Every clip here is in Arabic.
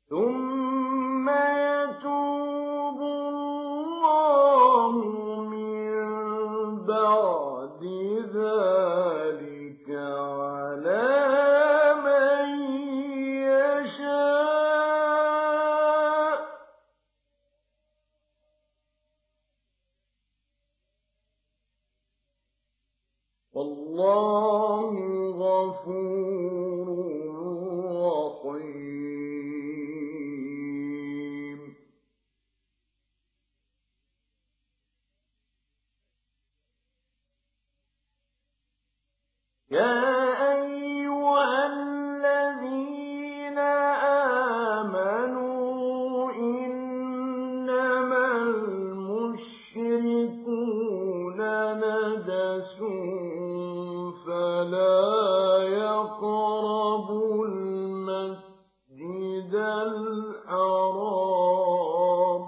ثم يتوب الله من بعد ذلك على من يشاء، والله غفور رحيم. يا أيها الذين آمنوا إنما المشركون نجس فلا يقربوا المسجد الحرام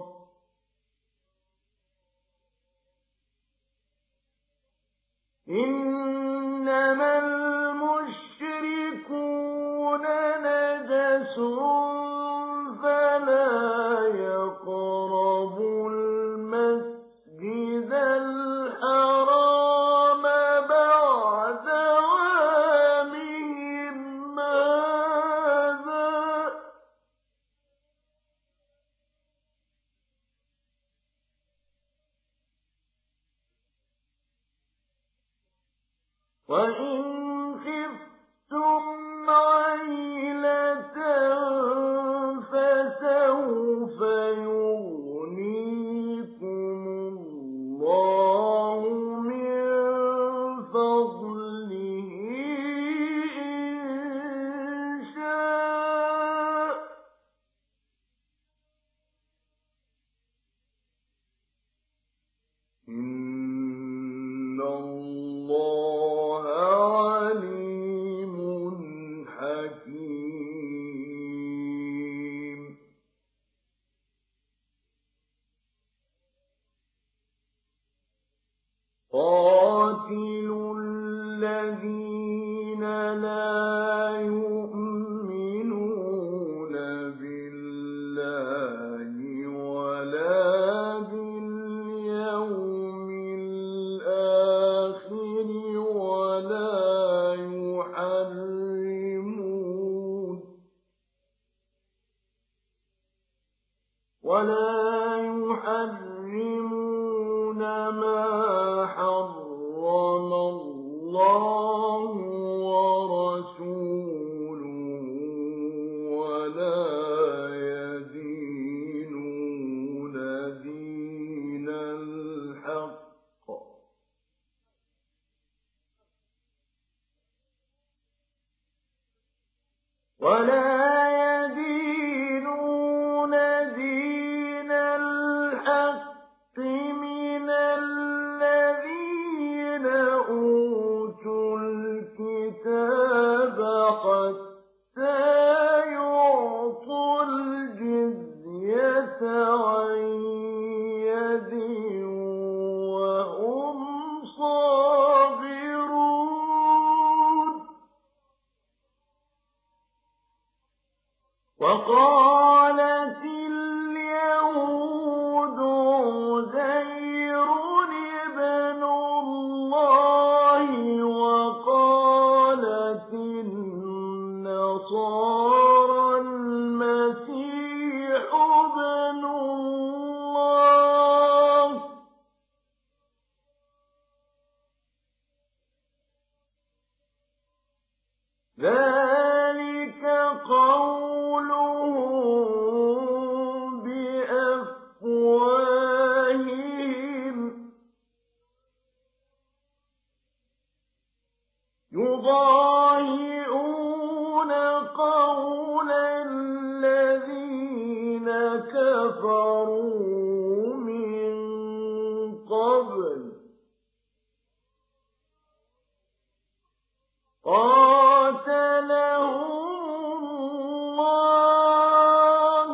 إنما المشركون نجس فلا يقربوا المسجد الحرام بعد عامهم هذا وإن خفتم عيلة فسوف يغنيكم الله من فضله إن شاء، إن الله عليم حكيم. قاتلوا الذين لا يؤمنون بالله ولا باليوم الآخر ولا يحرمون ما حرم الله ورسوله ولا يدينون دين الحق من الذين أوتوا الكتاب حتى يعطوا الجزية عن يد وهم صاغرون. وقالت اليهود عزير ابن الله وقالت النصارى المسيح ابن الله ذلك قولهم بأفواههم يضاهئون قول الذين كفروا من قبل قاتلهم الله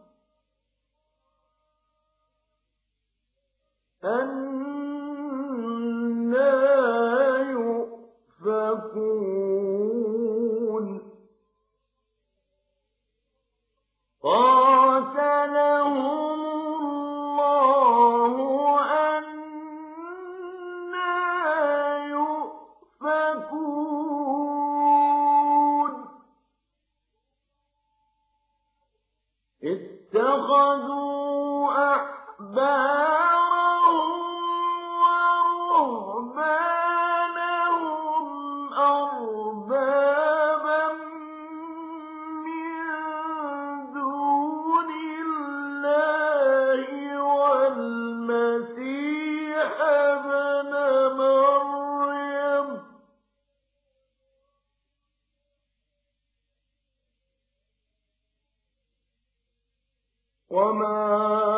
أنى يؤفكون. اتَّخَذُوا أَحْبَارَهُمْ وَرُهْبَانَهُمْ أَرْبَابًا مِّن دُونِ اللَّهِ وَالْمَسِيحَ ابْنَ مَرْيَمَ ۚ وَمَا